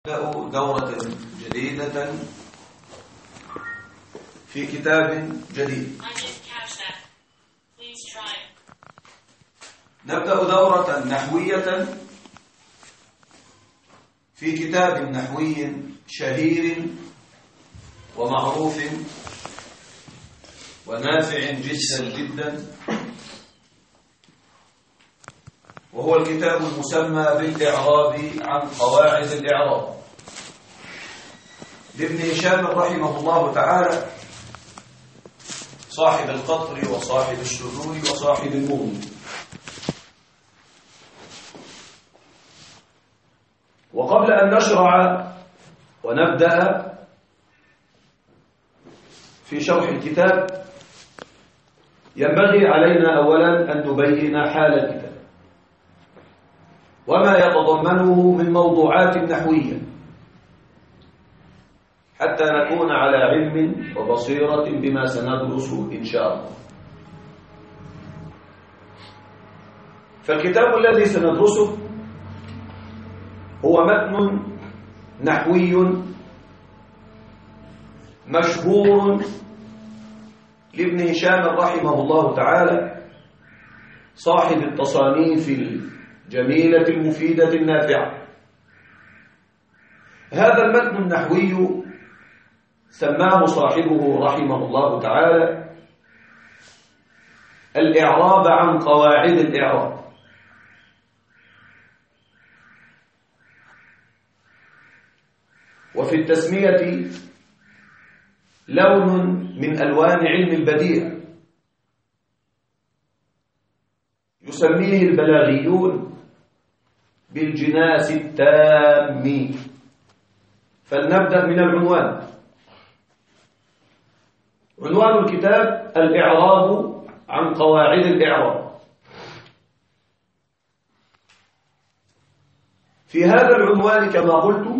نبدأ دورة جديدة في كتاب جديد. نبدأ دورة نحوية في كتاب نحوي شهير ومعروف ونافع جدا وهو الكتاب المسمى بالإعراب عن قواعد الإعراب لابن هشام رحمه الله تعالى، صاحب القطر وصاحب الشذور وصاحب المغني. وقبل أن نشرع ونبدأ في شرح الكتاب ينبغي علينا أولا أن نبين حال الكتاب وما يتضمنه من موضوعات نحوية حتى نكون على علم وبصيرة بما سندرسه إن شاء الله. فالكتاب الذي سندرسه هو متن نحوي مشهور لابن هشام رحمه الله تعالى، صاحب التصانيف الجميلة المفيدة النافعة. هذا المتن النحوي سماه صاحبه رحمه الله تعالى الإعراب عن قواعد الإعراب. وفي التسمية لون من ألوان علم البديع يسميه البلاغيون بالجناس التام. فلنبدأ من العنوان. عنوان الكتاب الإعراب عن قواعد الإعراب. في هذا العنوان كما قلت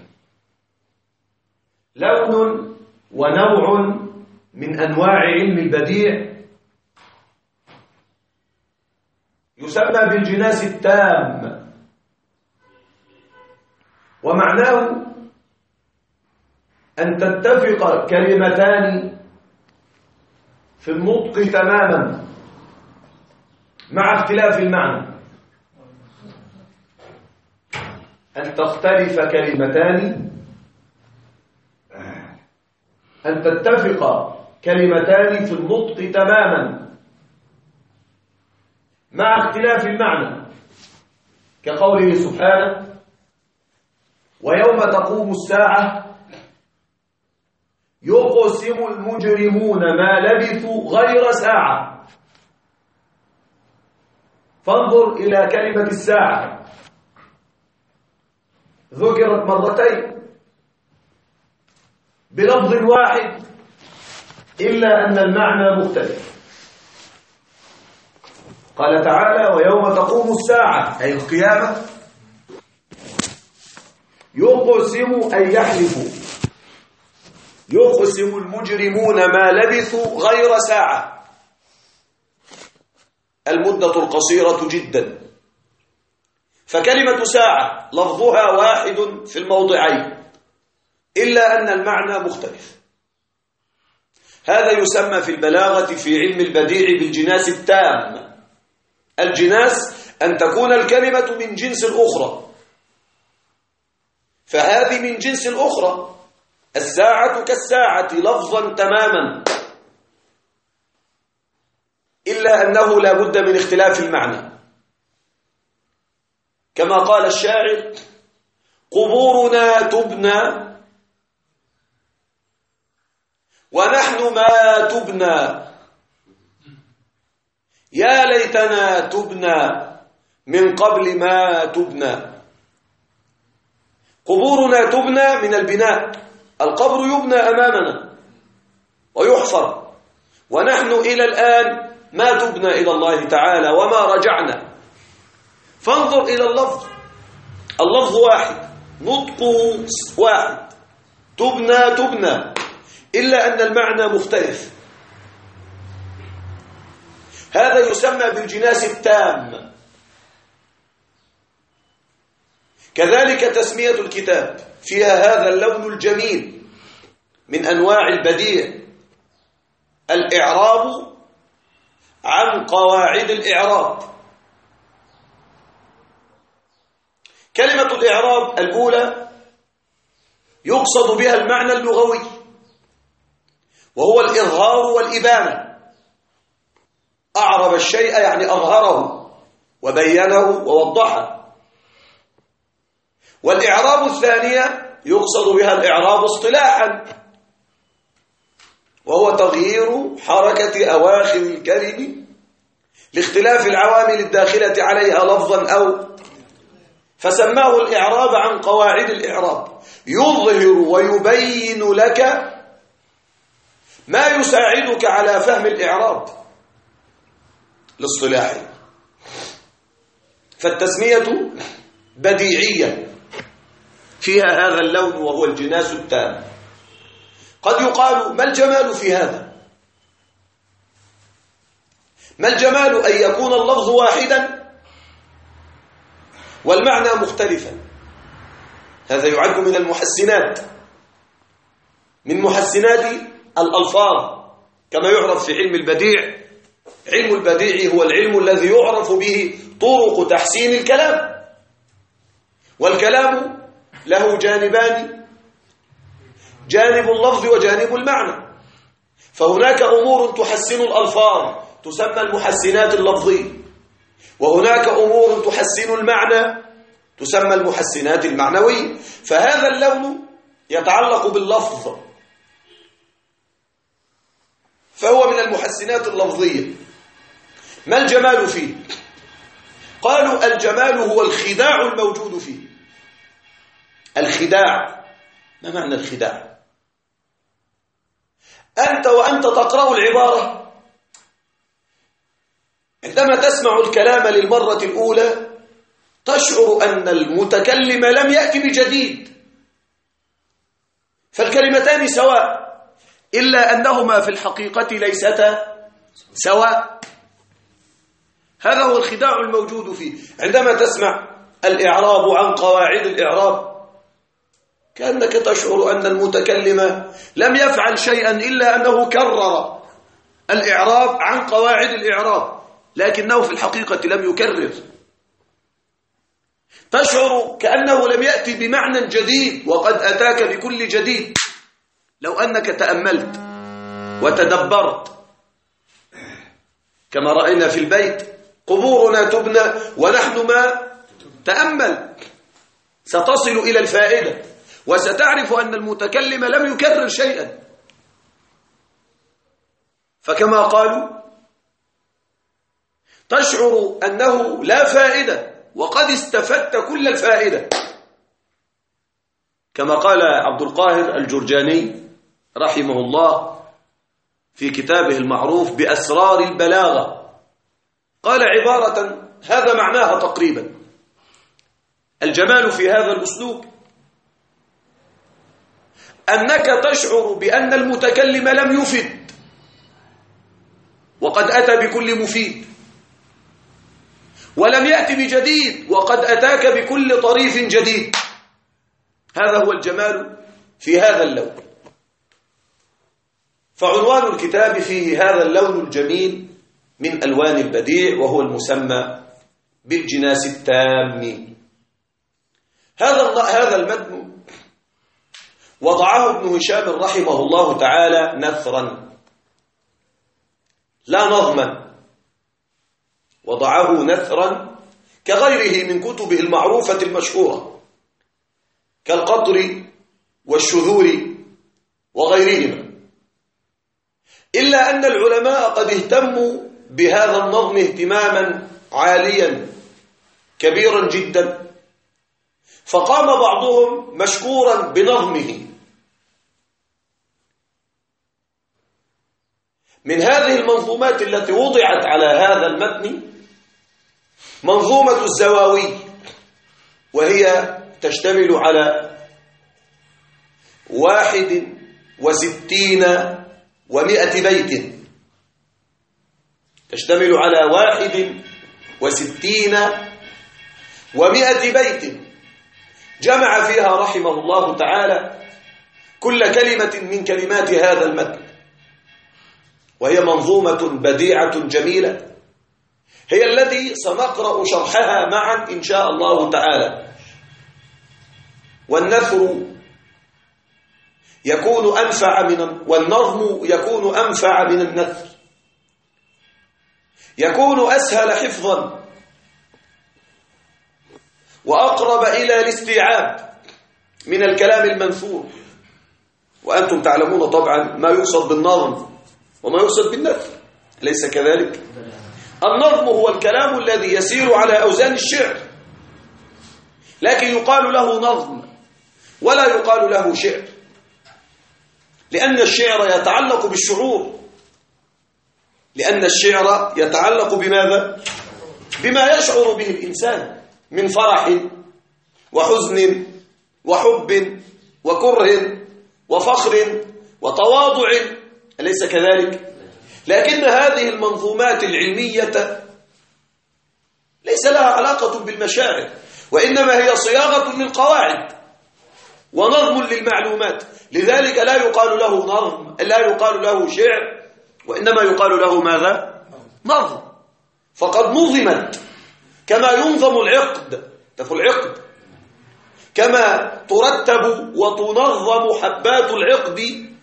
لون ونوع من أنواع علم البديع يسمى بالجناس التام، ومعناه أن تتفق كلمتان في النطق تماما مع اختلاف المعنى. أن تختلف كلمتان، أن تتفق كلمتان في النطق تماما مع اختلاف المعنى، كقوله سبحانه: ويوم تقوم الساعة يقسم المجرمون ما لبثوا غير ساعة. فانظر إلى كلمة الساعة، ذكرت مرتين بلفظ واحد إلا أن المعنى مختلف. قال تعالى: ويوم تقوم الساعة أي القيامة، يقسم أي يحلف، يقسم المجرمون ما لبثوا غير ساعة، المدة القصيرة جدا. فكلمة ساعة لفظها واحد في الموضعين إلا أن المعنى مختلف. هذا يسمى في البلاغة في علم البديع بالجناس التام. الجناس أن تكون الكلمة من جنس الأخرى، فهذه من جنس الأخرى. الساعة كالساعة لفظا تماما، إلا أنه لا بد من اختلاف المعنى. كما قال الشاعر: قبورنا تبنى ونحن ما تبنى، يا ليتنا تبنى من قبل ما تبنى. قبورنا تبنى من البناء، القبر يبنى أمامنا ويحفر، ونحن إلى الآن ما تبنى إلى الله تعالى وما رجعنا. فانظر إلى اللفظ، اللفظ واحد، نطقه واحد، تبنى، إلا أن المعنى مختلف. هذا يسمى بالجناس التام. كذلك تسمية الكتاب فيها هذا اللون الجميل من أنواع البديع، الإعراب عن قواعد الإعراب. كلمة الإعراب الأولى يقصد بها المعنى اللغوي، وهو الإظهار والإبانة. أعرب الشيء يعني أظهره وبينه ووضحه. والإعراب الثانية يقصد بها الإعراب اصطلاحا، وهو تغيير حركة أواخر الكلم لاختلاف العوامل الداخلة عليها لفظا أو، فسماه الإعراب عن قواعد الإعراب، يظهر ويبين لك ما يساعدك على فهم الإعراب الاصطلاحي. فالتسمية بديعية فيها هذا اللون وهو الجناس التام. قد يقال: ما الجمال في هذا؟ ما الجمال أن يكون اللفظ واحدا والمعنى مختلفا؟ هذا يعد من المحسنات، من محسنات الألفاظ، كما يعرف في علم البديع. علم البديع هو العلم الذي يعرف به طرق تحسين الكلام، والكلام له جانبان: جانب اللفظ وجانب المعنى. فهناك أمور تحسن الألفاظ تسمى المحسنات اللفظية، وهناك أمور تحسن المعنى تسمى المحسنات المعنوية. فهذا اللون يتعلق باللفظ، فهو من المحسنات اللفظية. ما الجمال فيه؟ قالوا: الجمال هو الخداع الموجود فيه. الخداع، ما معنى الخداع؟ أنت وأنت تقرأ العبارة، عندما تسمع الكلام للمرة الأولى تشعر أن المتكلم لم يأتي بجديد، فالكلمتان سواء، إلا أنهما في الحقيقة ليستا سواء. هذا هو الخداع الموجود فيه. عندما تسمع الإعراب عن قواعد الإعراب كأنك تشعر أن المتكلم لم يفعل شيئا إلا أنه كرر الإعراب عن قواعد الإعراب، لكنه في الحقيقة لم يكرر. تشعر كأنه لم يأتي بمعنى جديد وقد أتاك بكل جديد. لو أنك تأملت وتدبرت، كما رأينا في البيت: قبورنا تبنى ونحن ما تأمل، ستصل إلى الفائدة وستعرف أن المتكلم لم يكرر شيئا. فكما قالوا: تشعر أنه لا فائدة وقد استفدت كل الفائدة، كما قال عبد القاهر الجرجاني رحمه الله في كتابه المعروف بأسرار البلاغة، قال عبارة هذا معناها تقريبا: الجمال في هذا الأسلوب أنك تشعر بأن المتكلم لم يفد وقد أتى بكل مفيد، ولم يأتي بجديد وقد أتاك بكل طريف جديد. هذا هو الجمال في هذا اللون. فعنوان الكتاب فيه هذا اللون الجميل من ألوان البديع، وهو المسمى بالجناس التام. هذا المتن وضعه ابن هشام رحمه الله تعالى نثرا لا نظما، وضعه نثرا كغيره من كتبه المعروفة المشهورة كالقطر والشذور وغيرهما، إلا أن العلماء قد اهتموا بهذا النظم اهتماما عاليا كبيرا جدا، فقام بعضهم مشكورا بنظمه. من هذه المنظومات التي وضعت على هذا المتن منظومة الزواوي، وهي تشتمل على 61 و100 بيت. تشتمل على 61 و100 بيت، جمع فيها رحمه الله تعالى كل كلمة من كلمات هذا المتن، وهي منظومة بديعة جميلة، هي التي سنقرأ شرحها معا إن شاء الله تعالى. والنثر يكون أنفع والنظم يكون أنفع من النثر، يكون أسهل حفظا وأقرب إلى الاستيعاب من الكلام المنثور. وأنتم تعلمون طبعا ما يقصد بالنظم وما يقصد بالنثر، أليس كذلك؟ النظم هو الكلام الذي يسير على أوزان الشعر، لكن يقال له نظم ولا يقال له شعر، لأن الشعر يتعلق بالشعور، لأن الشعر يتعلق بماذا؟ بما يشعر به الإنسان من فرح وحزن وحب وكره وفخر وتواضع، أليس كذلك؟ لكن هذه المنظومات العلمية ليس لها علاقة بالمشاعر، وإنما هي صياغة للقواعد ونظم للمعلومات، لذلك لا يقال له نظم، لا يقال له شعر، وإنما يقال له ماذا؟ نظم. فقد نظمت كما ينظم العقد، العقد كما ترتب وتنظم حبات العقد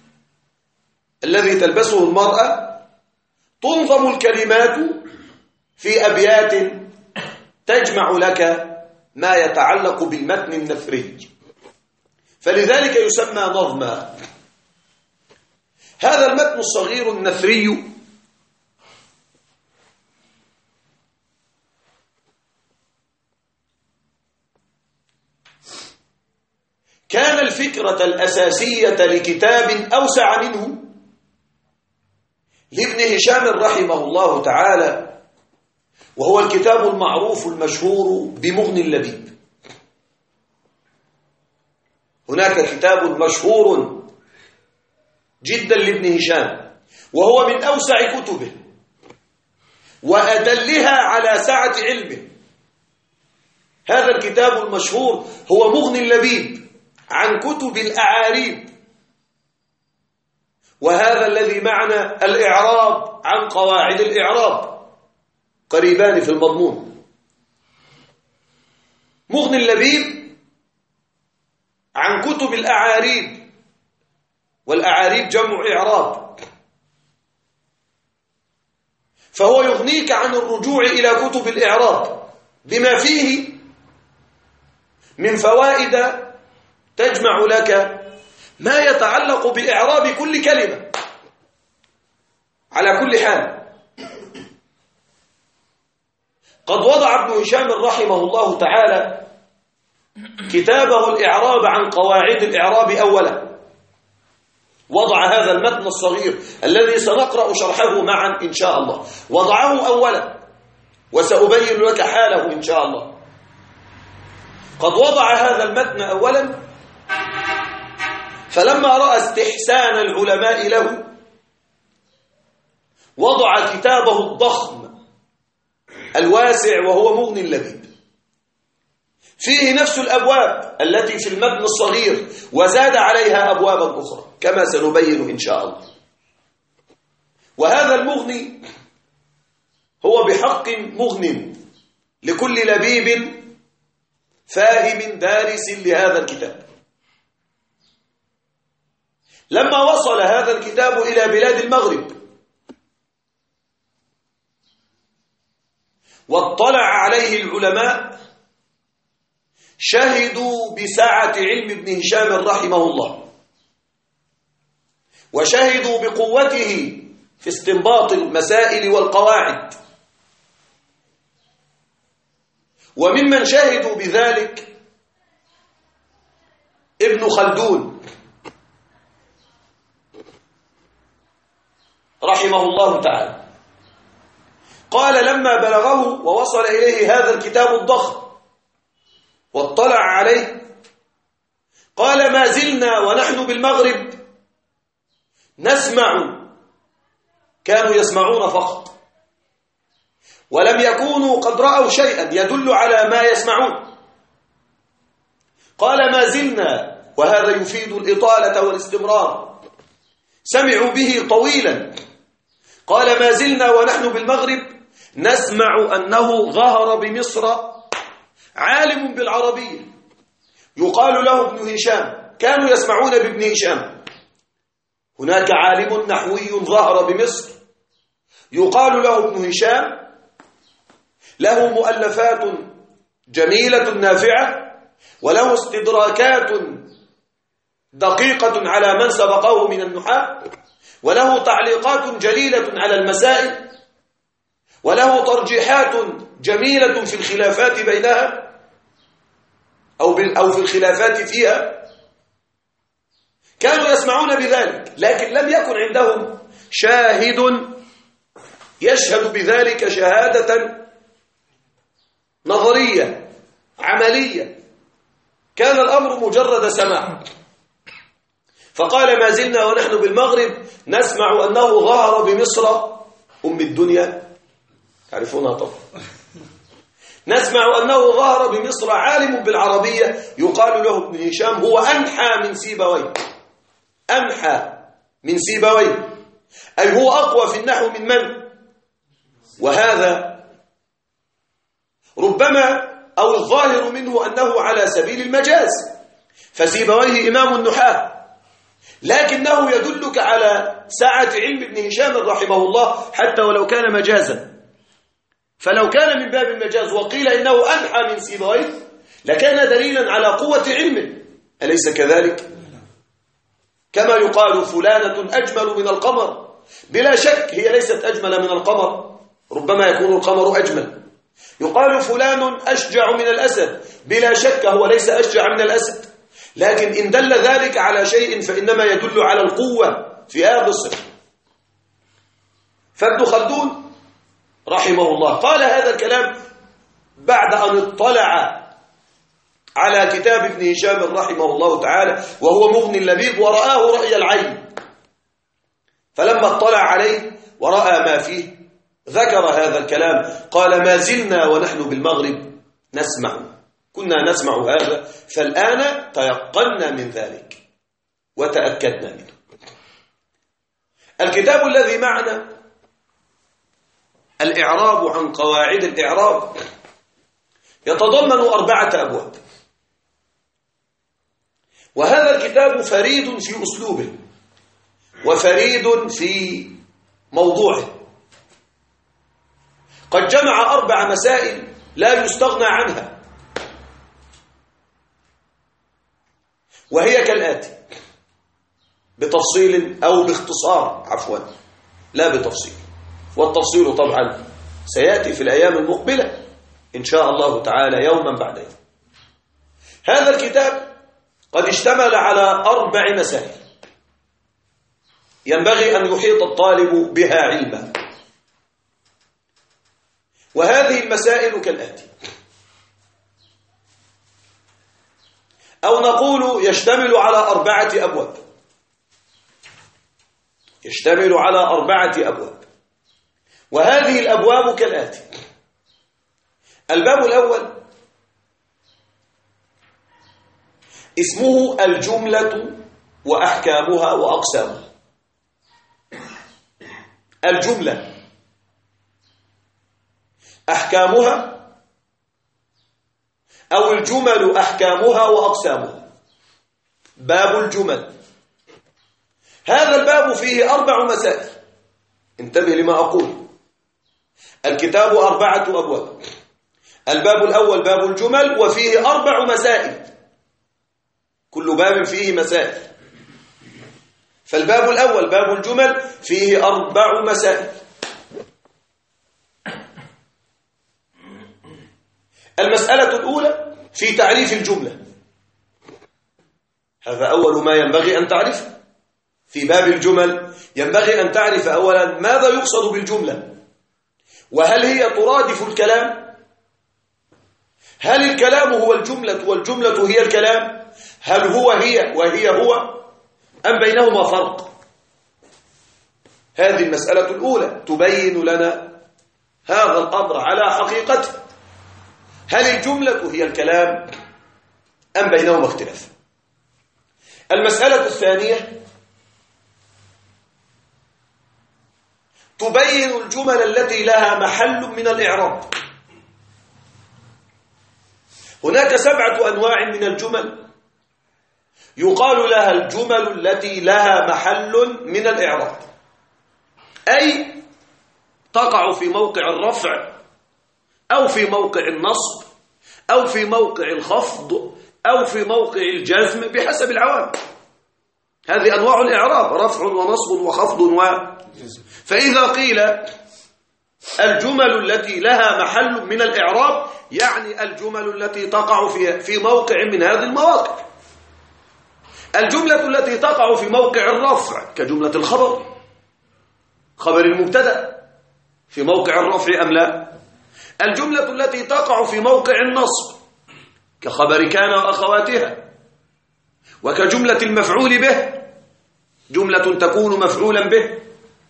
الذي تلبسه المرأة، تنظم الكلمات في أبيات تجمع لك ما يتعلق بالمتن النثري، فلذلك يسمى نظما. هذا المتن الصغير النثري كان الفكرة الأساسية لكتاب أوسع منه لابن هشام رحمه الله تعالى، وهو الكتاب المعروف المشهور بمغني اللبيب. هناك كتاب مشهور جدا لابن هشام، وهو من أوسع كتبه وأدلها على سعة علمه. هذا الكتاب المشهور هو مغني اللبيب عن كتب الأعاريب، وهذا الذي معنى الإعراب عن قواعد الإعراب قريبان في المضمون. مغني اللبيب عن كتب الأعاريب، والأعاريب جمع إعراب، فهو يغنيك عن الرجوع إلى كتب الإعراب بما فيه من فوائد تجمع لك ما يتعلق بإعراب كل كلمة. على كل حال، قد وضع ابن هشام رحمه الله تعالى كتابه الإعراب عن قواعد الإعراب أولا، وضع هذا المتن الصغير الذي سنقرأ شرحه معا إن شاء الله، وضعه أولا، وسأبين لك حاله إن شاء الله. قد وضع هذا المتن أولا، فلما رأى استحسان العلماء له وضع كتابه الضخم الواسع وهو مغني اللبيب، فيه نفس الأبواب التي في المتن الصغير، وزاد عليها أبوابا أخرى كما سنبين إن شاء الله. وهذا المغني هو بحق مغن لكل لبيب فاهم دارس لهذا الكتاب. لما وصل هذا الكتاب إلى بلاد المغرب واطلع عليه العلماء، شهدوا بسعة علم ابن هشام رحمه الله، وشهدوا بقوته في استنباط المسائل والقواعد. وممن شهدوا بذلك ابن خلدون رحمه الله تعالى، قال لما بلغه ووصل إليه هذا الكتاب الضخم واطلع عليه، قال ما زلنا ونحن بالمغرب نسمع، كانوا يسمعون فقط ولم يكونوا قد رأوا شيئا يدل على ما يسمعون. قال ما زلنا، وهذا يفيد الإطالة والاستمرار، سمعوا به طويلا. قال ما زلنا ونحن بالمغرب نسمع أنه ظهر بمصر عالم بالعربية يقال له ابن هشام، كانوا يسمعون بابن هشام. هناك عالم نحوي ظهر بمصر يقال له ابن هشام، له مؤلفات جميلة نافعة، وله استدراكات دقيقة على من سبقه من النحاة، وله تعليقات جليلة على المسائل، وله ترجيحات جميلة في الخلافات بينها أو في الخلافات فيها. كانوا يسمعون بذلك، لكن لم يكن عندهم شاهد يشهد بذلك شهادة نظرية عملية، كان الأمر مجرد سماع. فقال ما زلنا ونحن بالمغرب نسمع أنه ظهر بمصر أم الدنيا، تعرفونها طبعا، نسمع أنه ظهر بمصر عالم بالعربية يقال له ابن هشام، هو أنحى من سيبويه، أنحى من سيبويه، أي هو أقوى في النحو من؟ وهذا ربما أو الظاهر منه أنه على سبيل المجاز، فسيبويه إمام النحاة، لكنه يدلك على سعة علم ابن هشام رحمه الله حتى ولو كان مجازا. فلو كان من باب المجاز وقيل إنه أنحى من سيبويه لكان دليلا على قوة علمه، أليس كذلك؟ كما يقال فلانة أجمل من القمر، بلا شك هي ليست أجمل من القمر، ربما يكون القمر أجمل. يقال فلان أشجع من الأسد، بلا شك هو ليس أشجع من الأسد، لكن إن دل ذلك على شيء فإنما يدل على القوة في هذا الصفة. فابن خلدون رحمه الله قال هذا الكلام بعد أن اطلع على كتاب ابن هشام رحمه الله تعالى وهو مغني اللبيب، ورآه رأي العين، فلما اطلع عليه ورأى ما فيه ذكر هذا الكلام. قال ما زلنا ونحن بالمغرب نسمع، كنا نسمع هذا، فالآن تيقنا من ذلك وتأكدنا منه. الكتاب الذي معنا الإعراب عن قواعد الإعراب يتضمن 4 أبواب، وهذا الكتاب فريد في أسلوبه وفريد في موضوعه، قد جمع 4 مسائل لا يستغنى عنها، وهي كالآتي بتفصيل أو باختصار، عفوا لا بتفصيل، والتفصيل طبعا سيأتي في الأيام المقبلة إن شاء الله تعالى يوما بعد يوم. هذا الكتاب قد اشتمل على 4 مسائل ينبغي أن يحيط الطالب بها علما، وهذه المسائل كالآتي، أو نقول يشتمل على 4 أبواب، يشتمل على 4 أبواب، وهذه الأبواب كالآتي. الباب الأول اسمه الجملة وأحكامها وأقسامها. الجملة أحكامها، أو الجمل أحكامها وأقسامها. باب الجمل، هذا الباب فيه 4 مسائل، انتبه لما أقول، الكتاب 4 أبواب، الباب الأول باب الجمل وفيه 4 مسائل، كل باب فيه مسائل، فالباب الأول باب الجمل فيه 4 مسائل. المسألة الأولى في تعريف الجملة، هذا أول ما ينبغي أن تعرفه في باب الجمل، ينبغي أن تعرف أولا ماذا يقصد بالجملة، وهل هي ترادف الكلام؟ هل الكلام هو الجملة والجملة هي الكلام؟ هل هو هي وهي هو، أم بينهما فرق؟ هذه المسألة الأولى تبين لنا هذا الأمر على حقيقته، هل الجملة هي الكلام أم بينهما اختلاف؟ المسألة الثانية تبين الجمل التي لها محل من الإعراب. هناك 7 أنواع من الجمل يقال لها الجمل التي لها محل من الإعراب، أي تقع في موقع الرفع أو في موقع النصب أو في موقع الخفض أو في موقع الجزم بحسب العوامل. هذه أنواع الإعراب: رفع ونصب وخفض وجزم. فإذا قيل الجمل التي لها محل من الإعراب يعني الجمل التي تقع في موقع من هذه المواقع. الجملة التي تقع في موقع الرفع كجملة الخبر، خبر المبتدأ في موقع الرفع أم لا؟ الجملة التي تقع في موقع النصب كخبر كان وأخواتها، وكجملة المفعول به، جملة تكون مفعولا به.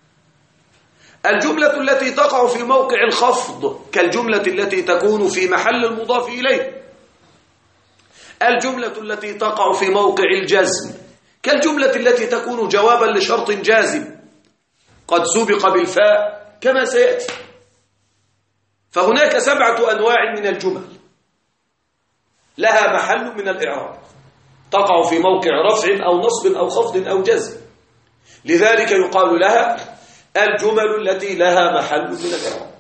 الجملة التي تقع في موقع الخفض كالجملة التي تكون في محل المضاف إليه. الجملة التي تقع في موقع الجزم كالجملة التي تكون جوابا لشرط جازم قد سبق بالفاء كما سيأتي. فهناك 7 أنواع من الجمل لها محل من الإعراب، تقع في موقع رفع أو نصب أو خفض أو جزم، لذلك يقال لها الجمل التي لها محل من الإعراب.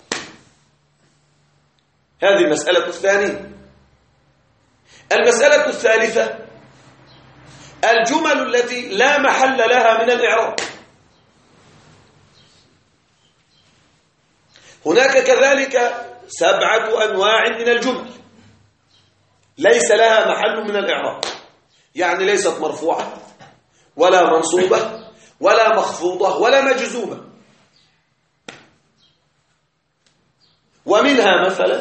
هذه المسألة الثانية. المسألة الثالثة الجمل التي لا محل لها من الإعراب. هناك كذلك 7 أنواع من الجمل ليس لها محل من الإعراب، يعني ليست مرفوعة ولا منصوبة ولا مخفوضة ولا مجزومة. ومنها مثلا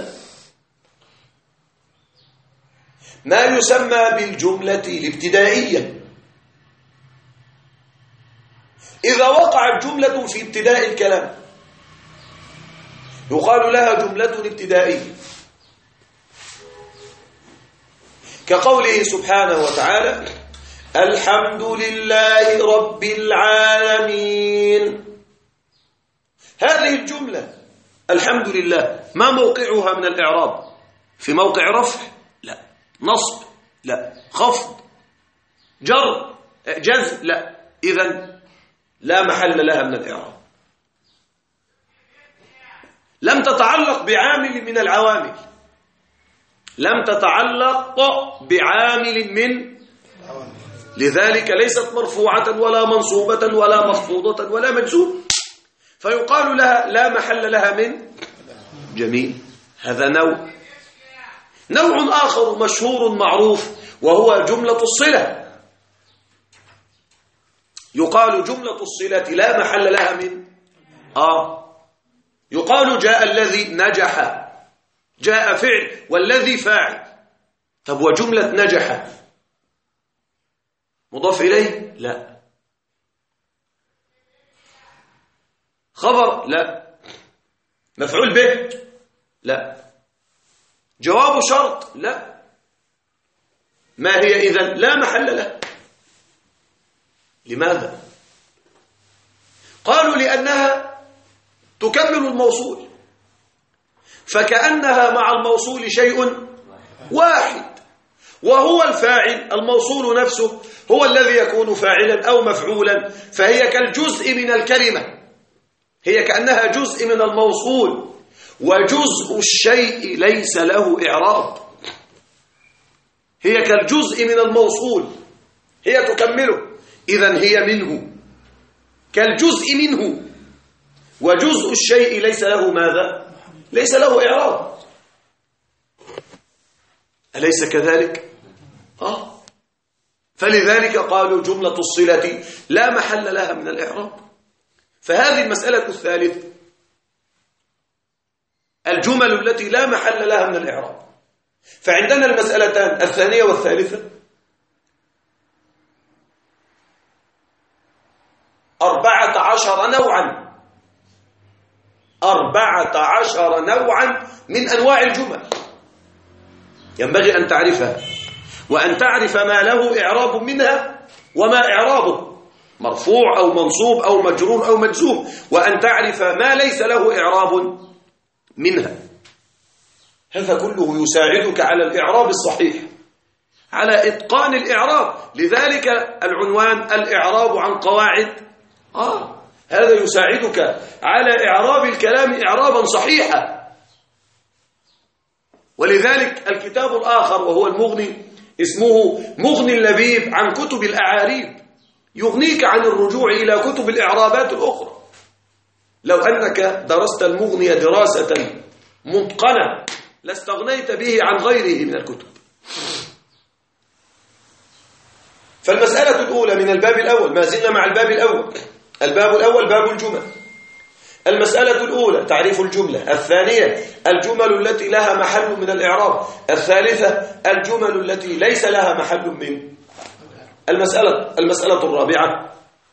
ما يسمى بالجملة الابتدائية. إذا وقعت جملة في ابتداء الكلام يقال لها جملة ابتدائية، كقوله سبحانه وتعالى: الحمد لله رب العالمين. هذه الجملة الحمد لله ما موقعها من الإعراب؟ في موقع رفع؟ لا. نصب؟ لا. خفض؟ جر؟ جزم؟ لا. إذن لا محل لها من الإعراب، لم تتعلق بعامل من العوامل، لم تتعلق بعامل من، لذلك ليست مرفوعة ولا منصوبة ولا مخفوضة ولا مجزومة، فيقال لها لا محل لها من. جميل. هذا نوع آخر مشهور معروف وهو جملة الصلة. يقال جملة الصلة لا محل لها من. يقال جاء الذي نجح، جاء فعل والذي فاعل. طب وجملة نجح مضاف إليه؟ لا. خبر؟ لا. مفعول به؟ لا. جواب شرط؟ لا. ما هي إذن؟ لا محل له. لماذا؟ قالوا لأنها تكمل الموصول، فكأنها مع الموصول شيء واحد، وهو الفاعل. الموصول نفسه هو الذي يكون فاعلا أو مفعولا، فهي كالجزء من الكلمة، هي كأنها جزء من الموصول، وجزء الشيء ليس له إعراب. هي كالجزء من الموصول، هي تكمله، إذن هي منه، كالجزء منه، وجزء الشيء ليس له ماذا؟ ليس له إعراب. أليس كذلك؟ فلذلك قالوا جملة الصلة لا محل لها من الإعراب. فهذه المسألة الثالثة، الجمل التي لا محل لها من الإعراب. فعندنا المسألتان الثانية والثالثة 14 نوعا، 14 نوعا من أنواع الجمل ينبغي أن تعرفها. وأن تعرف ما له إعراب منها وما إعرابه، مرفوع أو منصوب أو مجرور أو مجزوم، وأن تعرف ما ليس له إعراب منها. هذا كله يساعدك على الإعراب الصحيح، على إتقان الإعراب. لذلك العنوان الإعراب عن قواعد. هذا يساعدك على إعراب الكلام إعرابا صحيحا. ولذلك الكتاب الآخر وهو المغني اسمه مغني اللبيب عن كتب الأعاريب، يغنيك عن الرجوع إلى كتب الإعرابات الأخرى. لو أنك درست المغني دراسة متقنة لاستغنيت به عن غيره من الكتب. فالمسألة الأولى من الباب الأول، ما زلنا مع الباب الأول. الباب الأول باب الجمل. المسألة الأولى تعريف الجملة. الثانية الجمل التي لها محل من الإعراب. الثالثة الجمل التي ليس لها محل من المسألة الرابعة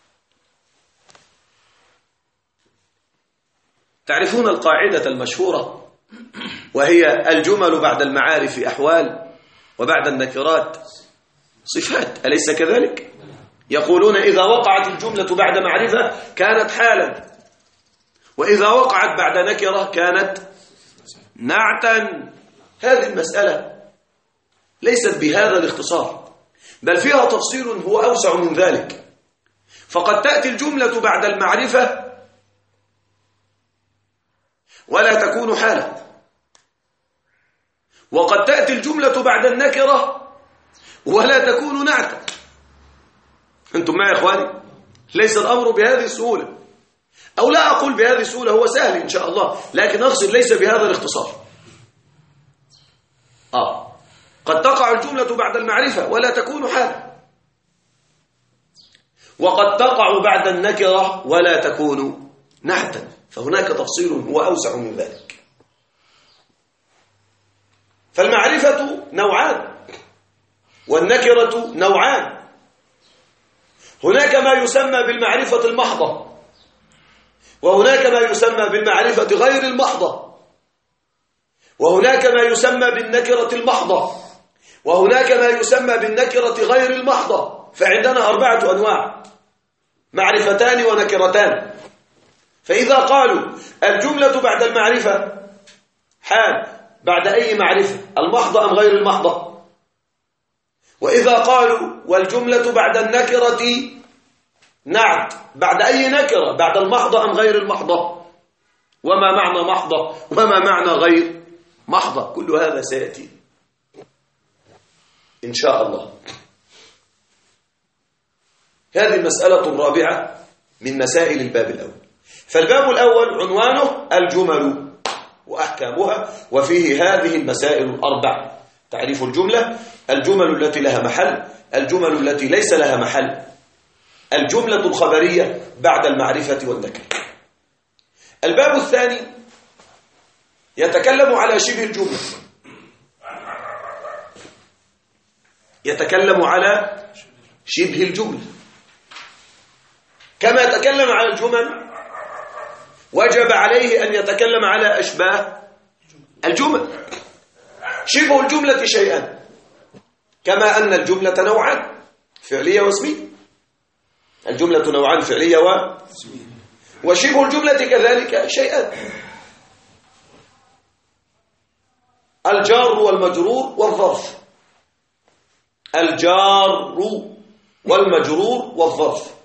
تعرفون القاعدة المشهورة، وهي الجمل بعد المعارف أحوال وبعد النكرات صفات، أليس كذلك؟ يقولون إذا وقعت الجملة بعد معرفة كانت حالا، وإذا وقعت بعد نكرة كانت نعتا. هذه المسألة ليست بهذا الاختصار، بل فيها تفصيل هو أوسع من ذلك. فقد تأتي الجملة بعد المعرفة ولا تكون حالا، وقد تأتي الجملة بعد النكرة ولا تكون نعتا. أنتم معي يا إخواني؟ ليس الأمر بهذه السهولة، أو لا أقول بهذه السهولة، هو سهل إن شاء الله، لكن أقصد ليس بهذا الاختصار. قد تقع الجملة بعد المعرفة ولا تكون حالا، وقد تقع بعد النكرة ولا تكون نعتا، فهناك تفصيل هو أوسع من ذلك. فالمعرفة نوعان والنكرة نوعان. هناك ما يسمى بالمعرفة المحضة، وهناك ما يسمى بالمعرفة غير المحضة، وهناك ما يسمى بالنكرة المحضة، وهناك ما يسمى بالنكرة غير المحضة. فعندنا 4 أنواع، معرفتان ونكرتان. فإذا قالوا الجملة بعد المعرفة حال، بعد أي معرفة، المحضة أم غير المحضة؟ وإذا قالوا والجملة بعد النكرة نعت، بعد أي نكرة؟ بعد المحضة أم غير المحضة؟ وما معنى محضة وما معنى غير محضة؟ كل هذا سيأتي إن شاء الله. هذه المسألة الرابعة من مسائل الباب الأول. فالباب الأول عنوانه الجمل وأحكامها، وفيه هذه المسائل ال4: تعريف الجملة، الجمل التي لها محل، الجمل التي ليس لها محل، الجملة الخبرية بعد المعرفة والنكرة. الباب الثاني يتكلم على شبه الجملة، يتكلم على شبه الجملة. كما يتكلم على الجمل وجب عليه أن يتكلم على أشباه الجمل. شبه الجملة شيئان، كما أن الجملة نوعان، فعلية واسمية. الجملة نوعان، فعلية واسمية. وشبه الجملة كذلك شيئان، الجار والمجرور والظرف. الجار والمجرور والظرف.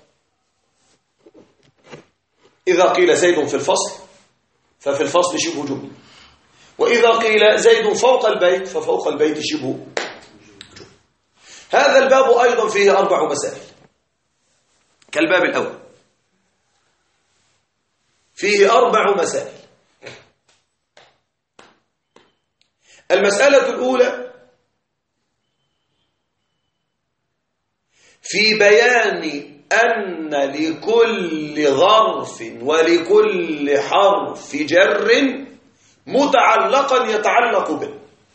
إذا قيل زيد في الفصل ففي الفصل شبه جملة، وإذا قيل زيد فوق البيت ففوق البيت شبه جملة. هذا الباب أيضا فيه 4 مسائل كالباب الأول، فيه 4 مسائل. المسألة الأولى في بيان أن لكل ظرف ولكل حرف جر متعلقا يتعلق به.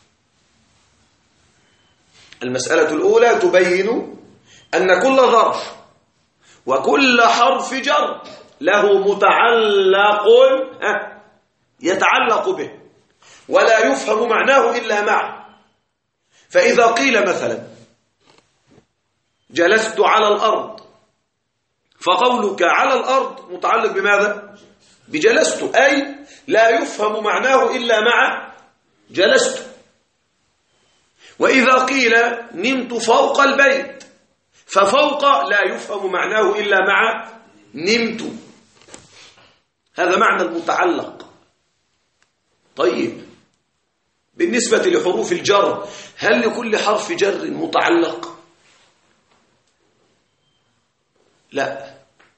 المسألة الأولى تبين أن كل ظرف وكل حرف جر له متعلق يتعلق به، ولا يفهم معناه إلا معه. فإذا قيل مثلا جلست على الأرض، فقولك على الأرض متعلق بماذا؟ بجلست، أي لا يفهم معناه إلا مع جلست. وإذا قيل نمت فوق البيت، ففوق لا يفهم معناه إلا مع نمت، هذا معنى المتعلق. طيب بالنسبة لحروف الجر، هل لكل حرف جر متعلق؟ لا،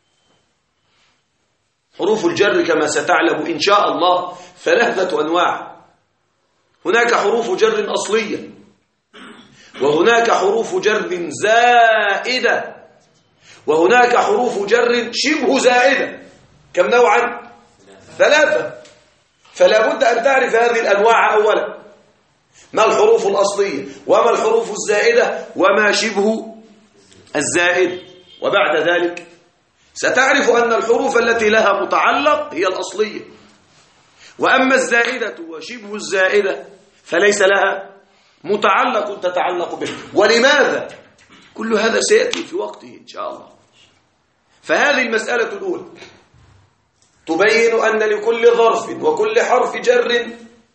حروف الجر كما ستعلم إن شاء الله 3 أنواع. هناك حروف جر أصلية، وهناك حروف جر زائدة، وهناك حروف جر شبه زائدة. كم نوعا؟ 3. فلا بد أن تعرف هذه الأنواع أولا، ما الحروف الأصلية، وما الحروف الزائدة، وما شبه الزائد. وبعد ذلك ستعرف أن الحروف التي لها متعلق هي الأصلية، وأما الزائدة وشبه الزائدة فليس لها متعلق تتعلق به. ولماذا؟ كل هذا سيأتي في وقته إن شاء الله. فهذه المسألة الأولى تبين أن لكل ظرف وكل حرف جر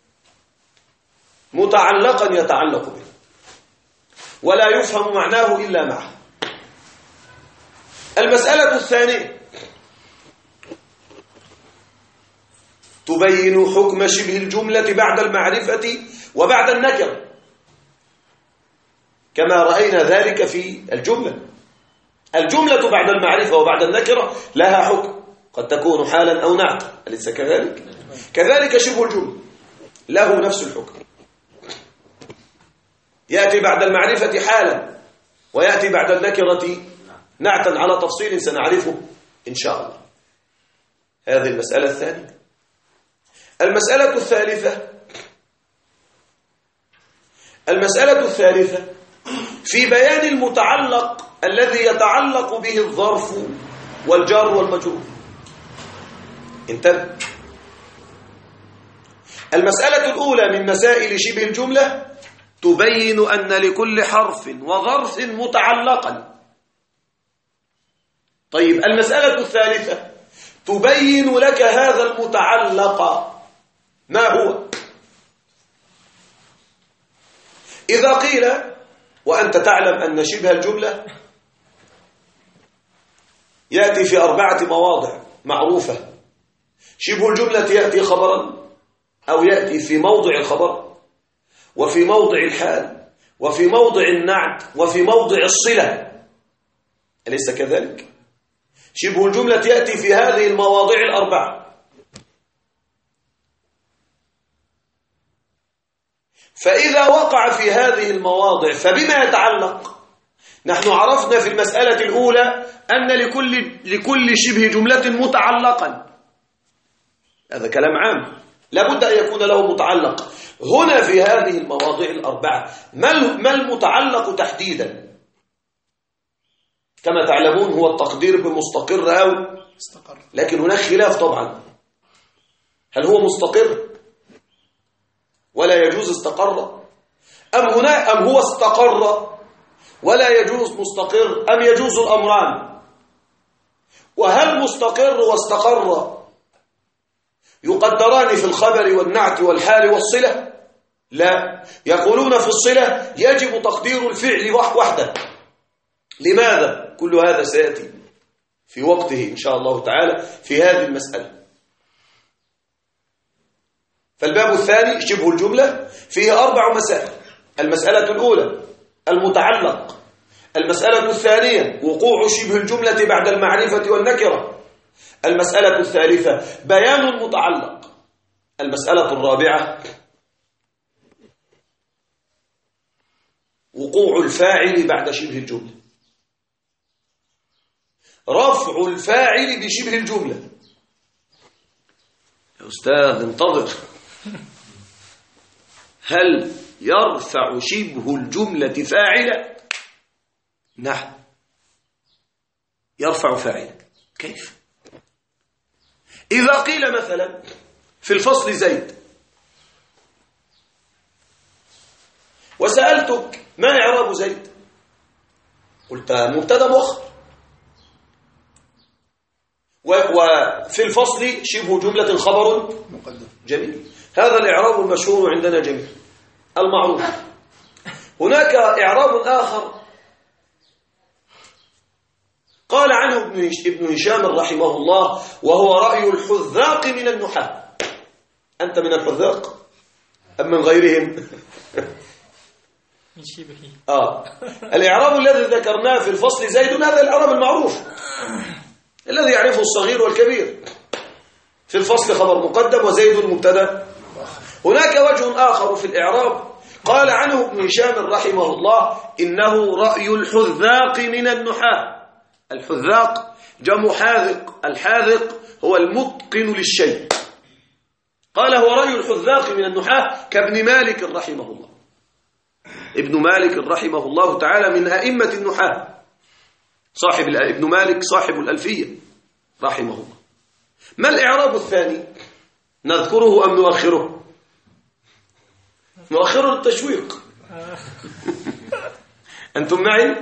متعلقا يتعلق به، ولا يفهم معناه إلا معه. المسألة الثانية تبين حكم شبه الجملة بعد المعرفة وبعد النكرة، كما رأينا ذلك في الجملة. الجملة بعد المعرفة وبعد النكرة لها حكم، قد تكون حالا أو نعتا، أليس كذلك؟ كذلك شبه الجملة له نفس الحكم، يأتي بعد المعرفة حالا ويأتي بعد النكرة نعتا على تفصيل سنعرفه إن شاء الله. هذه المسألة الثانية. المسألة الثالثة في بيان المتعلق الذي يتعلق به الظرف والجار والمجرور. انتبه، المسألة الأولى من مسائل شبه الجملة تبين أن لكل حرف وظرف متعلقا. طيب المسألة الثالثة تبين لك هذا المتعلق ما هو. إذا قيل وأنت تعلم أن شبه الجملة يأتي في 4 مواضع معروفة. شبه الجملة يأتي خبرا، أو يأتي في موضع الخبر، وفي موضع الحال، وفي موضع النعت، وفي موضع الصلة، أليس كذلك؟ شبه الجملة يأتي في هذه المواضع 4. فإذا وقع في هذه المواضع فبما يتعلق؟ نحن عرفنا في المسألة الأولى أن لكل شبه جملة متعلقا، هذا كلام عام، لابد أن يكون له متعلق. هنا في هذه المواضع 4 ما المتعلق تحديدا؟ كما تعلمون هو التقدير بمستقر أو مستقر، لكن هناك خلاف طبعا، هل هو مستقر ولا يجوز استقر، أم هو استقر ولا يجوز مستقر، أم يجوز الأمران؟ وهل مستقر واستقر يقدران في الخبر والنعت والحال والصلة؟ لا، يقولون في الصلة يجب تقدير الفعل وحده. لماذا؟ كل هذا سيأتي في وقته إن شاء الله تعالى في هذه المسألة. فالباب الثاني شبه الجملة فيه 4 مسائل. المسألة الأولى المتعلق، المسألة الثانية وقوع شبه الجملة بعد المعرفة والنكرة، المسألة الثالثة بيان المتعلق، المسألة الرابعة وقوع الفاعل بعد شبه الجملة، رفع الفاعل بشبه الجملة. يا أستاذ انتظر، هل يرفع شبه الجملة فاعلا؟ نعم، يرفع فاعلا. كيف؟ إذا قيل مثلا في الفصل زيد، وسألتك ما إعراب زيد؟ قلت مبتدا مؤخر. وفي الفصل شبه جملة خبر مقدم. جميل. هذا الإعراب المشهور عندنا جميعا المعروف. هناك إعراب آخر قال عنه ابن هشام رحمه الله، وهو رأي الحذاق من النحاة. أنت من الحذاق أم من غيرهم؟ من شبهه. الإعراب الذي ذكرناه في الفصل زيد، هذا الإعراب المعروف الذي يعرفه الصغير والكبير. في الفصل خبر مقدم وزيد مبتدا. هناك وجه آخر في الإعراب قال عنه ابن هشام رحمه الله إنه رأي الحذاق من النحاة. الحذاق جمع حاذق، الحاذق هو المتقن للشيء. قال هو رأي الحذاق من النحاة كابن مالك رحمه الله. ابن مالك رحمه الله تعالى من أئمة النحاة، ابن مالك صاحب الألفية رحمه الله. ما الإعراب الثاني؟ نذكره أم نؤخره؟ نؤخره التشويق. أنتم معي؟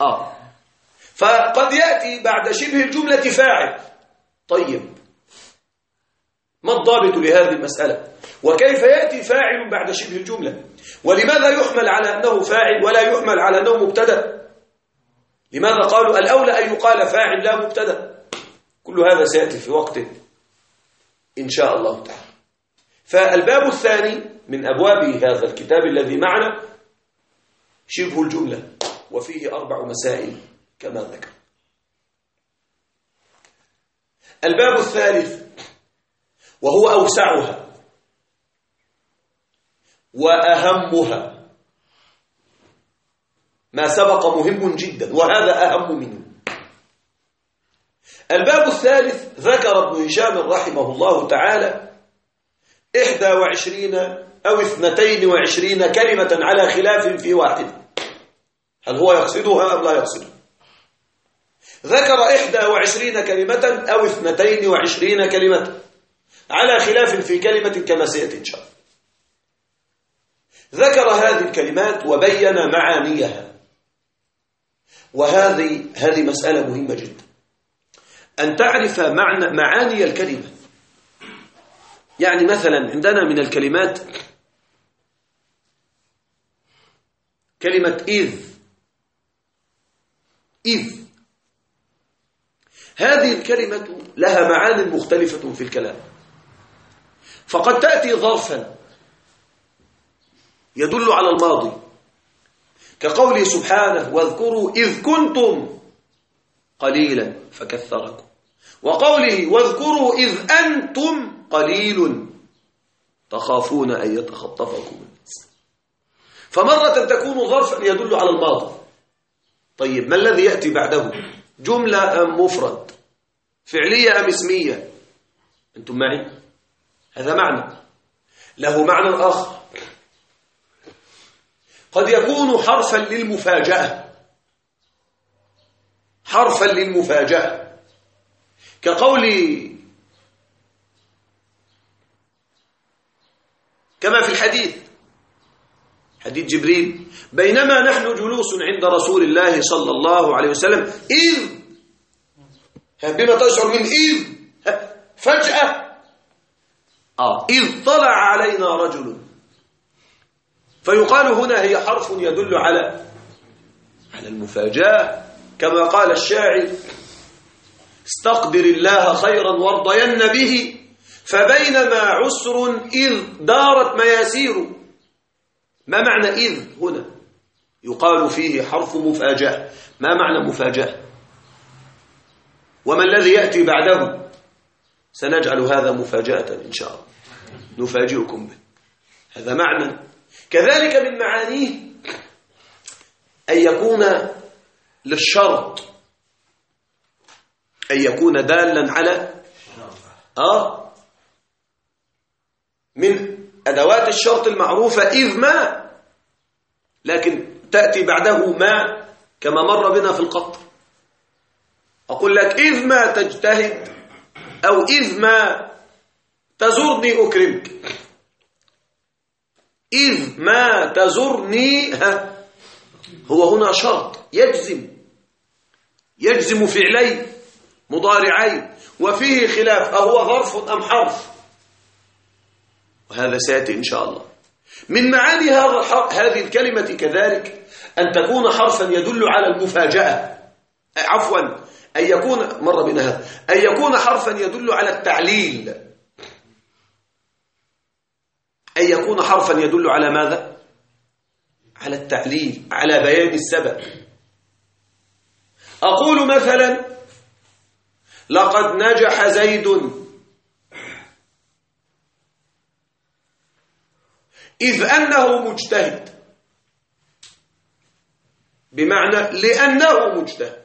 فقد يأتي بعد شبه الجملة فاعل. طيب، ما الضابط لهذه المسألة؟ وكيف يأتي فاعل بعد شبه الجملة؟ ولماذا يحمل على أنه فاعل ولا يحمل على أنه مبتدأ؟ لماذا قالوا الأولى أن يقال فاعل لا مبتدأ؟ كل هذا سيأتي في وقته إن شاء الله تعالى. فالباب الثاني من أبواب هذا الكتاب الذي معنا شبه الجملة، وفيه 4 مسائل كما ذكر. الباب الثالث وهو أوسعها وأهمها، ما سبق مهم جدا وهذا أهم منه. الباب الثالث ذكر ابن هشام رحمه الله تعالى 21 أو 22 كلمة على خلاف في واحد، هل هو يقصدها أم لا يقصدها؟ ذكر 21 كلمة أو 22 كلمة على خلاف في كلمة كما سيأتي إن شاء الله. ذكر هذه الكلمات وبين معانيها، وهذه مسألة مهمة جدا أن تعرف معاني الكلمة. يعني مثلا عندنا من الكلمات كلمة إذ هذه الكلمة لها معان مختلفة في الكلام، فقد تأتي ظرفا يدل على الماضي كقوله سبحانه واذكروا إذ كنتم قليلا فكثركم، وقوله واذكروا إذ أنتم قليل تخافون أن يتخطفكم الناس. فمرة تكون ظرفا يدل على الماضي. طيب، ما الذي يأتي بعده؟ جملة أم مفرد؟ فعلية أم اسمية؟ أنتم معي؟ هذا معنى. له معنى آخر قد يكون حرفا للمفاجأة، حرفا للمفاجأة كقول كما في الحديث، حديث جبريل بينما نحن جلوس عند رسول الله صلى الله عليه وسلم إذ، بما تشعر من إذ؟ فجأة إذ طلع علينا رجل، فيقال هنا هي حرف يدل على المفاجأة، كما قال الشاعر استقدر الله خيرا وارضين به فبينما عسر إذ دارت مياسير. ما معنى إذ هنا؟ يقال فيه حرف مفاجأة. ما معنى مفاجأة؟ وما الذي يأتي بعده؟ سنجعل هذا مفاجأة إن شاء الله، نفاجئكم به. هذا معنى. كذلك من معانيه أن يكون للشرط، أن يكون دالا على من أدوات الشرط المعروفة إذ ما، لكن تأتي بعده ما كما مر بنا في القطر. أقول لك إذ ما تجتهد أو إذ ما تزرني أكرمك. إذ ما تزرني هو هنا شرط يجزم يجزم فعلين مضارعين وفيه خلاف أهو ظرف أم حرف، وهذا سيأتي إن شاء الله. من معاني هذه الكلمة كذلك أن تكون حرفا يدل على المفاجأة، عفوا أن يكون مر بنا هذا، أن يكون حرفا يدل على التعليل، أن يكون حرفا يدل على ماذا؟ على التعليل، على بيان السبب. أقول مثلا لقد نجح زيد إذ أنه مجتهد، بمعنى لأنه مجتهد.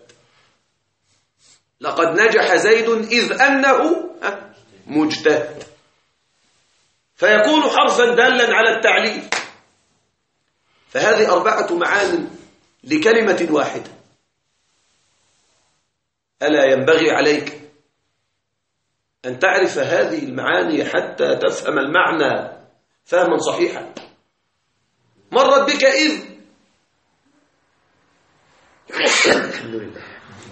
لقد نجح زيد إذ أنه مجتهد، فيكون حرفا دالا على التعليل. فهذه 4 معان لكلمة واحدة. ألا ينبغي عليك أن تعرف هذه المعاني حتى تفهم المعنى فهما صحيحا. مرت بك إذ الحمد لله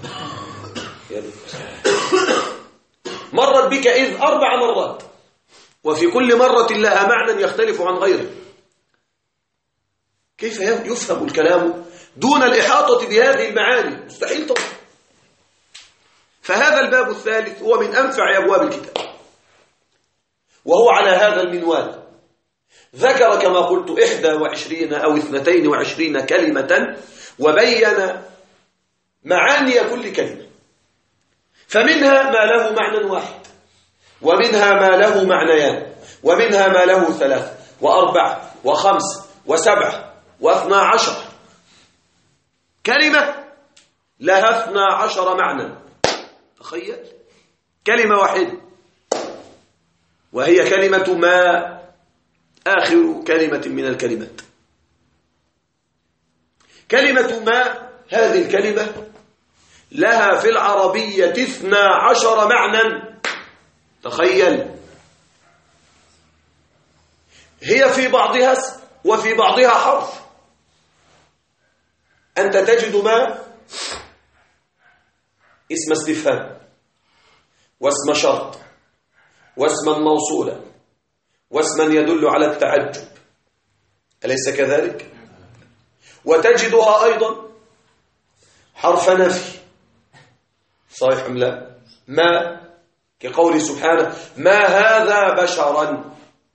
مرت بك إذ 4 مرات، وفي كل مرة لها معنى يختلف عن غيره. كيف يفهم الكلام دون الإحاطة بهذه المعاني؟ مستحيل طبعا. فهذا الباب الثالث هو من أنفع أبواب الكتاب، وهو على هذا المنوال. ذكر كما قلت 21 أو 22 كلمة، وبين معاني كل كلمة. فمنها ما له معنى واحد، ومنها ما له معنيان، ومنها ما له 3 و4 و5 و7 و12 كلمة لها 12 معنى. تخيل، كلمة واحدة، وهي كلمة ما، آخر كلمة من الكلمات. كلمة ما هذه الكلمة لها في العربية 12 معنى. تخيل، هي في بعضها اسم وفي بعضها حرف. أنت تجد ما اسم استفهام، واسم شرط، واسما موصولا، واسما يدل على التعجب، أليس كذلك؟ وتجدها أيضا حرف نفي، صحيح أم لا؟ ما كقول سبحانه ما هذا بشرا.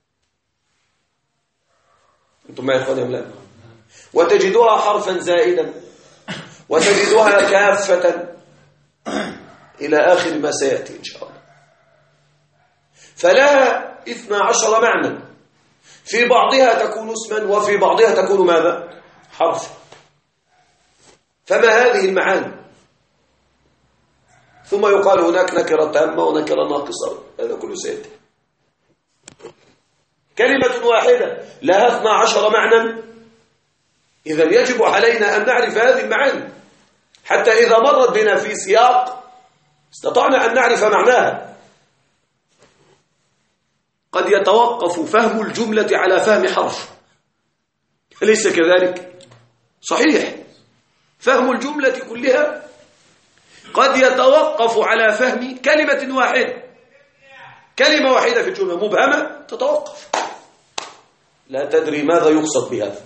أنتم ما يخواني أم لا؟ وتجدها حرفا زائدا، وتجدها كافة، إلى آخر ما سيأتي إن شاء الله. فلها 12 معنى، في بعضها تكون اسما وفي بعضها تكون ماذا؟ حرف. فما هذه المعاني؟ ثم يقال هناك نكرة تامة ونكرة ناقصة، هذا كله سيأتي. كلمة واحدة لها 12 معنى، إذن يجب علينا أن نعرف هذه المعاني حتى إذا مرت بنا في سياق استطعنا أن نعرف معناها. قد يتوقف فهم الجملة على فهم حرف، أليس كذلك؟ صحيح، فهم الجملة كلها قد يتوقف على فهم كلمة واحدة. كلمة واحدة في الجملة مبهمة تتوقف، لا تدري ماذا يقصد بهذا.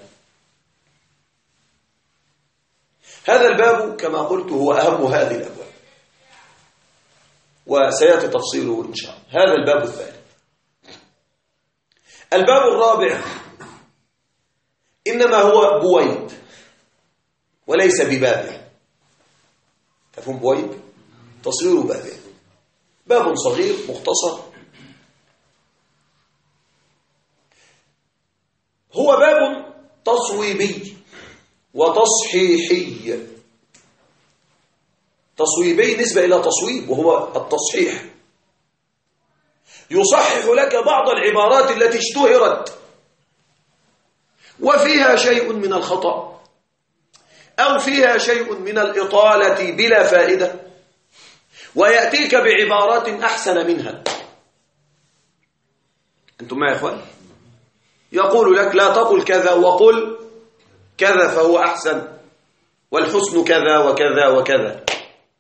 هذا الباب كما قلت هو أهم هذه الأبواب، وسيأتي تفصيله إن شاء الله. هذا الباب الثالث. الباب الرابع إنما هو بويب وليس بباب. تفهم بويب؟ تصغير بابه، باب صغير مختصر. هو باب تصويبي وتصحيحي. تصويبي نسبة إلى تصويب، وهو التصحيح. يصحح لك بعض العبارات التي اشتهرت وفيها شيء من الخطأ أو فيها شيء من الإطالة بلا فائدة، ويأتيك بعبارات أحسن منها. أنتم ما يا إخوان؟ يقول لك لا تقل كذا وقل كذا فهو أحسن، والحسن كذا وكذا وكذا.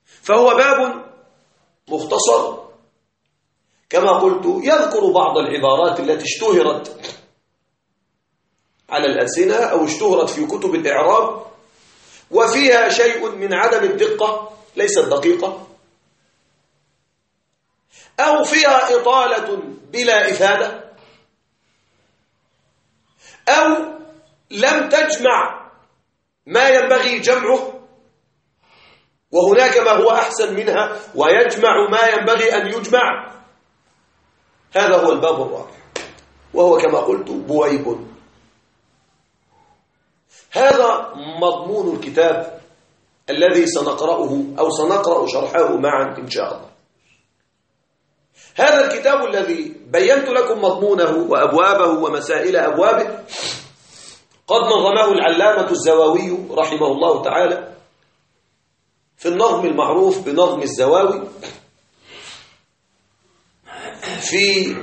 فهو باب مختصر كما قلت، يذكر بعض العبارات التي اشتهرت على الألسنة أو اشتهرت في كتب الإعراب، وفيها شيء من عدم الدقة، ليست دقيقة، أو فيها إطالة بلا إفادة، أو لم تجمع ما ينبغي جمعه، وهناك ما هو أحسن منها ويجمع ما ينبغي أن يجمع. هذا هو الباب الرابع، وهو كما قلت بويب. هذا مضمون الكتاب الذي سنقرأه أو سنقرأ شرحه معا إن شاء الله. هذا الكتاب الذي بينت لكم مضمونه وأبوابه ومسائل أبوابه قد نظمه العلامة الزواوي رحمه الله تعالى في النظم المعروف بنظم الزواوي في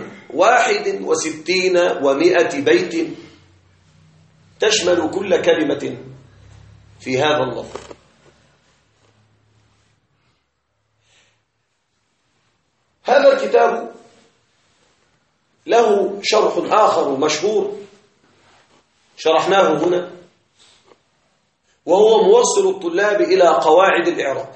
61 و100 بيت تشمل كل كلمة في هذا النظم. هذا الكتاب له شرح آخر مشهور شرحناه هنا، وهو موصل الطلاب إلى قواعد الإعراب،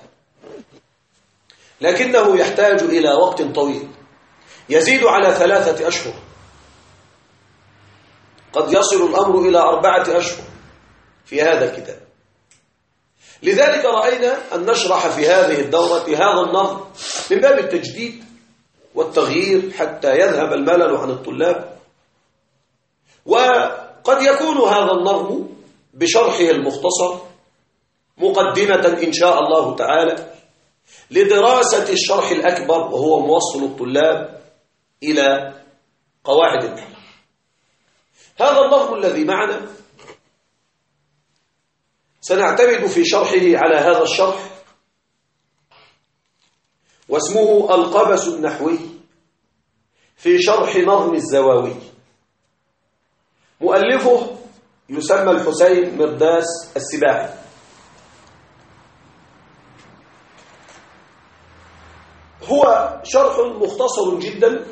لكنه يحتاج إلى وقت طويل يزيد على 3 أشهر، قد يصل الأمر إلى 4 أشهر في هذا الكتاب. لذلك رأينا أن نشرح في هذه الدورة هذا النظم من باب التجديد والتغيير حتى يذهب الملل عن الطلاب. وقد يكون هذا النظم بشرحه المختصر مقدمة إن شاء الله تعالى لدراسة الشرح الأكبر، وهو موصل الطلاب إلى قواعد النحو. هذا النظم الذي معنا سنعتمد في شرحه على هذا الشرح، واسمه القبس النحوي في شرح نظم الزواوي. مؤلفه يسمى الحسين مرداس السباعي. هو شرح مختصر جدا،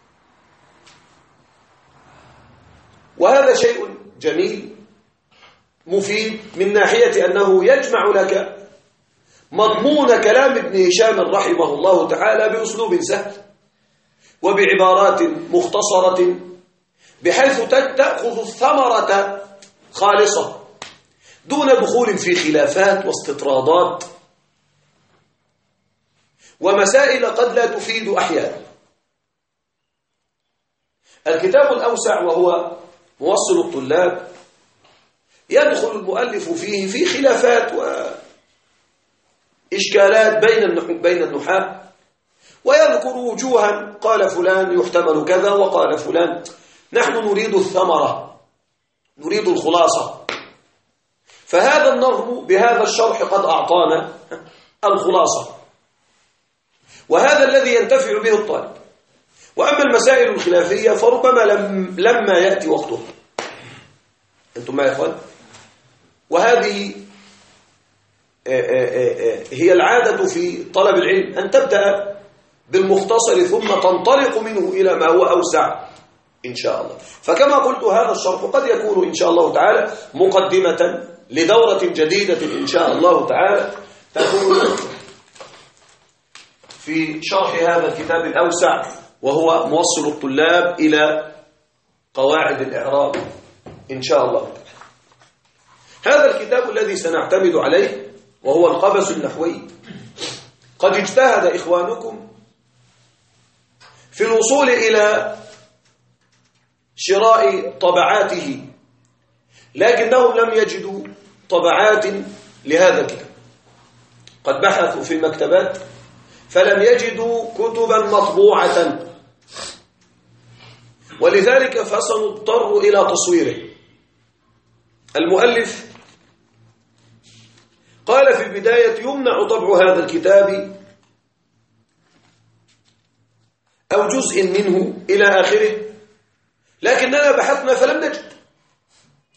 وهذا شيء جميل مفيد من ناحية أنه يجمع لك مضمون كلام ابن هشام رحمه الله تعالى بأسلوب سهل وبعبارات مختصرة، بحيث تأخذ الثمرة خالصة دون دخول في خلافات واستطرادات ومسائل قد لا تفيد أحيانا. الكتاب الأوسع وهو موصل الطلاب يدخل المؤلف فيه في خلافات وإشكالات بين النحاة، ويذكر وجوها قال فلان يحتمل كذا وقال فلان. نحن نريد الثمرة، نريد الخلاصة، فهذا النظم بهذا الشرح قد أعطانا الخلاصة، وهذا الذي ينتفع به الطالب. وأما المسائل الخلافية فربما لما يأتي وقتها. أنتم معي يا إخوان؟ وهذه هي العادة في طلب العلم، أن تبدأ بالمختصر ثم تنطلق منه إلى ما هو أوسع إن شاء الله. فكما قلت هذا الشرح قد يكون إن شاء الله تعالى مقدمة لدورة جديدة إن شاء الله تعالى تكون في شرح هذا الكتاب الأوسع، وهو موصل الطلاب إلى قواعد الإعراب إن شاء الله تعالى. هذا الكتاب الذي سنعتمد عليه وهو القبس النحوي قد اجتهد إخوانكم في الوصول إلى شراء طبعاته، لكنهم لم يجدوا طبعات لهذا الكتاب. قد بحثوا في المكتبات فلم يجدوا كتبا مطبوعة، ولذلك فسنضطر إلى تصويره. المؤلف قال في البداية يمنع طبع هذا الكتاب أو جزء منه إلى آخره، لكننا بحثنا فلم نجد.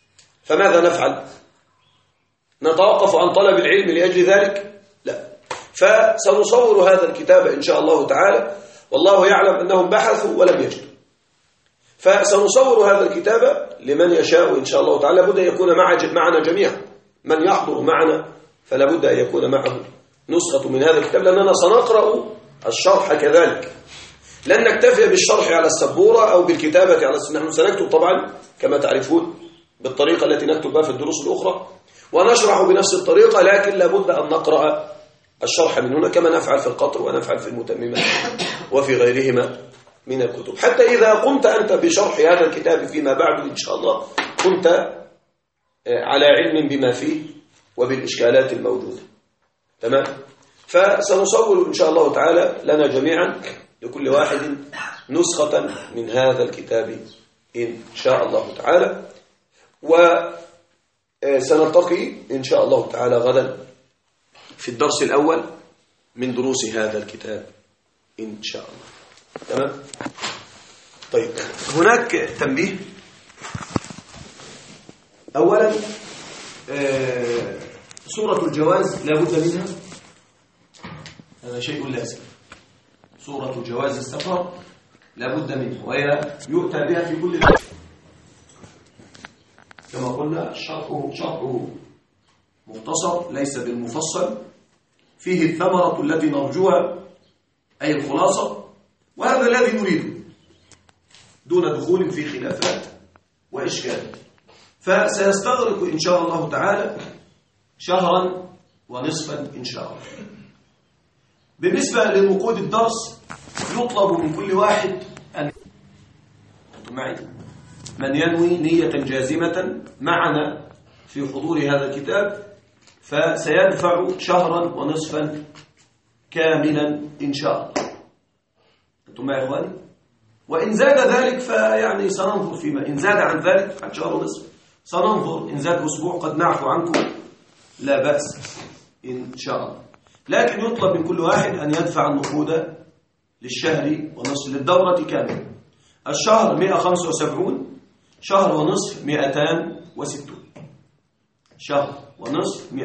فماذا نفعل؟ نتوقف عن طلب العلم لأجل ذلك؟ لا، فسنصور هذا الكتاب إن شاء الله تعالى، والله يعلم أنهم بحثوا ولم يجدوا. فسنصور هذا الكتاب لمن يشاء إن شاء الله تعالى. لابد أن يكون معنا جميعا، من يحضر معنا فلا بد أن يكون معه نسخة من هذا الكتاب، لأننا سنقرأ الشرح كذلك. لن نكتفي بالشرح على السبورة أو بالكتابة على نحن سنكتب طبعا كما تعرفون بالطريقة التي نكتب بها في الدروس الأخرى، ونشرح بنفس الطريقة، لكن لابد أن نقرأ الشرح من هنا كما نفعل في القطر ونفعل في المتممات وفي غيرهما من الكتب، حتى إذا قمت أنت بشرح هذا الكتاب فيما بعد إن شاء الله كنت على علم بما فيه وبالإشكالات الموجودة. تمام؟ فسنصور إن شاء الله تعالى لنا جميعا لكل واحد نسخة من هذا الكتاب إن شاء الله تعالى، وسنلتقي إن شاء الله تعالى غدا في الدرس الأول من دروس هذا الكتاب إن شاء الله. تمام؟ طيب، هناك تنبيه. أولا سورة الجواز لا بد منها، هذا شيء لازم. سورة جواز السفر لا بد منها، وهي يؤتى بها في كل بيت كما قلنا. شرحه مختصر ليس بالمفصل، فيه الثمرة التي نرجوها أي الخلاصة، وهذا الذي نريده دون دخول في خلافات وإشكال. فسيستغرق إن شاء الله تعالى شهرا ونصفا إن شاء الله. بالنسبة لنقود الدرس يطلب من كل واحد أن من ينوي نية جازمة معنا في حضور هذا الكتاب فسيدفع شهرا ونصفا كاملا إن شاء الله. أنتم معي يا إخواني؟ وإن زاد ذلك فيعني سننظر فيما، إن زاد عن ذلك عن شهر ونصف سننظر، إن زاد أسبوع قد نعفو عنكم لا بأس إن شاء الله. لكن يطلب من كل واحد أن يدفع النقود للشهر ونصف للدورة كاملة. الشهر 175، شهر ونصف 260، شهر ونصف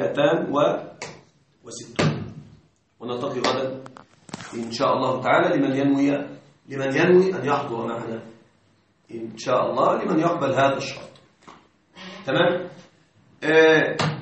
260. ونلتقي غدا إن شاء الله تعالى لمن ينوي أن يحضر معنا إن شاء الله، لمن يقبل هذا الشرط. تمام؟